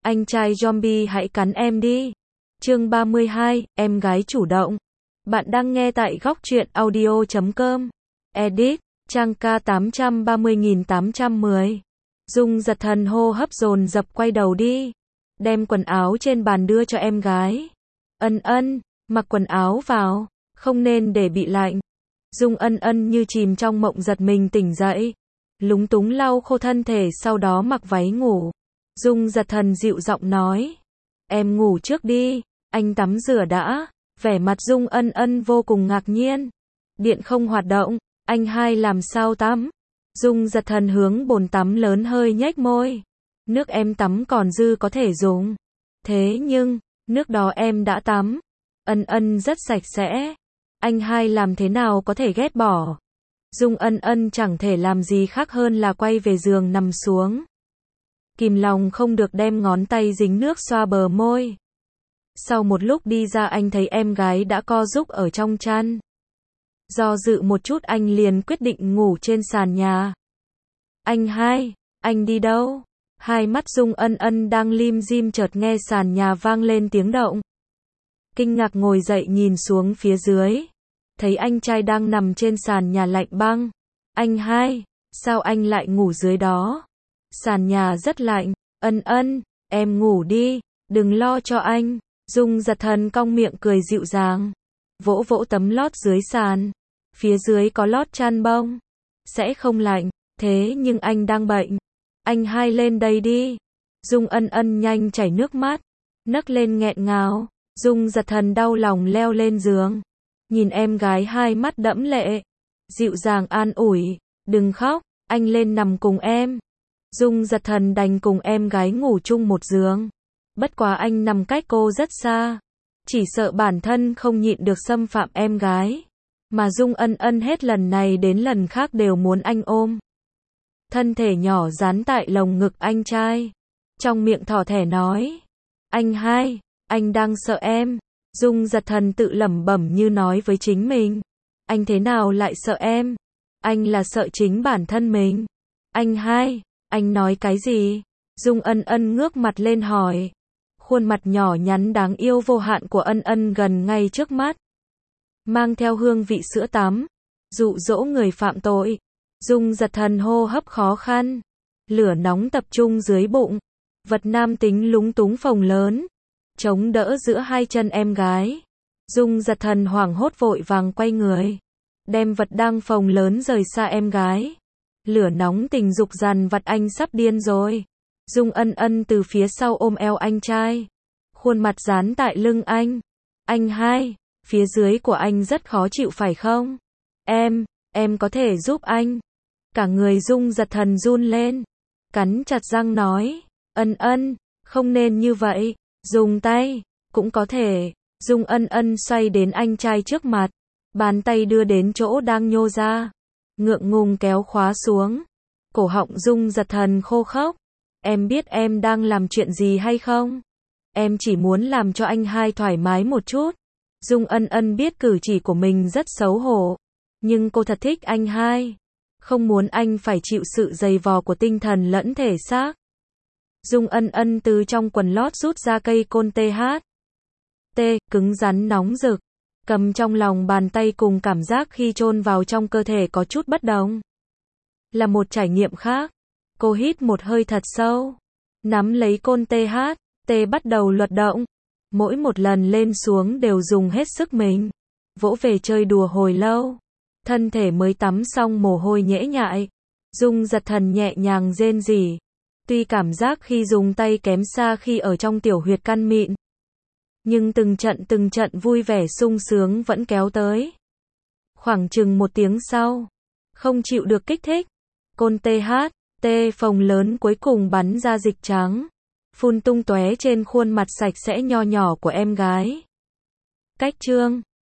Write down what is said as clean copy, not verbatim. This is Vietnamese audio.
Anh trai zombie hãy cắn em đi. Chương 32, em gái chủ động. Bạn đang nghe tại góc truyện audio.com. Edit, trang K830810. Dung giật thần hô hấp dồn dập quay đầu đi. Đem quần áo trên bàn đưa cho em gái. Ân ân, mặc quần áo vào, không nên để bị lạnh. Dung ân ân như chìm trong mộng giật mình tỉnh dậy. Lúng túng lau khô thân thể sau đó mặc váy ngủ. Dung giật thần dịu giọng nói. Em ngủ trước đi, anh tắm rửa đã. Vẻ mặt Dung ân ân vô cùng ngạc nhiên. Điện không hoạt động, anh hai làm sao tắm? Dung giật thần hướng bồn tắm lớn hơi nhếch môi. Nước em tắm còn dư có thể dùng. Thế nhưng, nước đó em đã tắm. Ân ân rất sạch sẽ. Anh hai làm thế nào có thể ghét bỏ? Dung ân ân chẳng thể làm gì khác hơn là quay về giường nằm xuống. Kìm lòng không được đem ngón tay dính nước xoa bờ môi. Sau một lúc đi ra anh thấy em gái đã co rúm ở trong chăn. Do dự một chút anh liền quyết định ngủ trên sàn nhà. Anh hai, anh đi đâu? Hai mắt Dung ân ân đang lim dim chợt nghe sàn nhà vang lên tiếng động. Kinh ngạc ngồi dậy nhìn xuống phía dưới. Thấy anh trai đang nằm trên sàn nhà lạnh băng. Anh hai, sao anh lại ngủ dưới đó? Sàn nhà rất lạnh. Ân ân, em ngủ đi, đừng lo cho anh. Dung giật thần cong miệng cười dịu dàng. Vỗ vỗ tấm lót dưới sàn. Phía dưới có lót chăn bông. Sẽ không lạnh, thế nhưng anh đang bệnh. Anh hai lên đây đi. Dung ân ân nhanh chảy nước mắt. Nấc lên nghẹn ngào. Dung giật thần đau lòng leo lên giường. Nhìn em gái hai mắt đẫm lệ. Dịu dàng an ủi. Đừng khóc, anh lên nằm cùng em. Dung giật thần đành cùng em gái ngủ chung một giường. Bất quá anh nằm cách cô rất xa. Chỉ sợ bản thân không nhịn được xâm phạm em gái. Mà Dung ân ân hết lần này đến lần khác đều muốn anh ôm. Thân thể nhỏ dán tại lồng ngực anh trai. Trong miệng thỏ thẻ nói. Anh hai, anh đang sợ em. Dung giật thần tự lẩm bẩm như nói với chính mình. Anh thế nào lại sợ em? Anh là sợ chính bản thân mình. Anh hai, anh nói cái gì? Dung ân ân ngước mặt lên hỏi. Khuôn mặt nhỏ nhắn đáng yêu vô hạn của ân ân gần ngay trước mắt. Mang theo hương vị sữa tắm. Dụ dỗ người phạm tội. Dung giật thần hô hấp khó khăn. Lửa nóng tập trung dưới bụng. Vật nam tính lúng túng phồng lớn. Chống đỡ giữa hai chân em gái. Dung giật thần hoảng hốt vội vàng quay người. Đem vật đang phồng lớn rời xa em gái. Lửa nóng tình dục dằn vặt anh sắp điên rồi. Dung ân ân từ phía sau ôm eo anh trai. Khuôn mặt dán tại lưng anh. Anh hai, phía dưới của anh rất khó chịu phải không? Em có thể giúp anh. Cả người Dung giật thần run lên. Cắn chặt răng nói. Ân ân, không nên như vậy. Dùng tay, cũng có thể. Dung ân ân xoay đến anh trai trước mặt. Bàn tay đưa đến chỗ đang nhô ra. Ngượng ngùng kéo khóa xuống. Cổ họng Dung giật thần khô khốc. Em biết em đang làm chuyện gì hay không? Em chỉ muốn làm cho anh hai thoải mái một chút. Dung ân ân biết cử chỉ của mình rất xấu hổ. Nhưng cô thật thích anh hai. Không muốn anh phải chịu sự dày vò của tinh thần lẫn thể xác. Dung ân ân từ trong quần lót rút ra cây côn THT, cứng rắn nóng rực. Cầm trong lòng bàn tay cùng cảm giác khi chôn vào trong cơ thể có chút bất đồng. Là một trải nghiệm khác. Cô hít một hơi thật sâu. Nắm lấy côn THT bắt đầu luật động. Mỗi một lần lên xuống đều dùng hết sức mình. Vỗ về chơi đùa hồi lâu. Thân thể mới tắm xong mồ hôi nhễ nhại. Dung giật thần nhẹ nhàng rên rỉ. Tuy cảm giác khi dùng tay kém xa khi ở trong tiểu huyệt căn mịn. Nhưng từng trận vui vẻ sung sướng vẫn kéo tới. Khoảng chừng một tiếng sau. Không chịu được kích thích. Côn THT phồng lớn cuối cùng bắn ra dịch trắng. Phun tung tóe trên khuôn mặt sạch sẽ nho nhỏ của em gái. Cách chương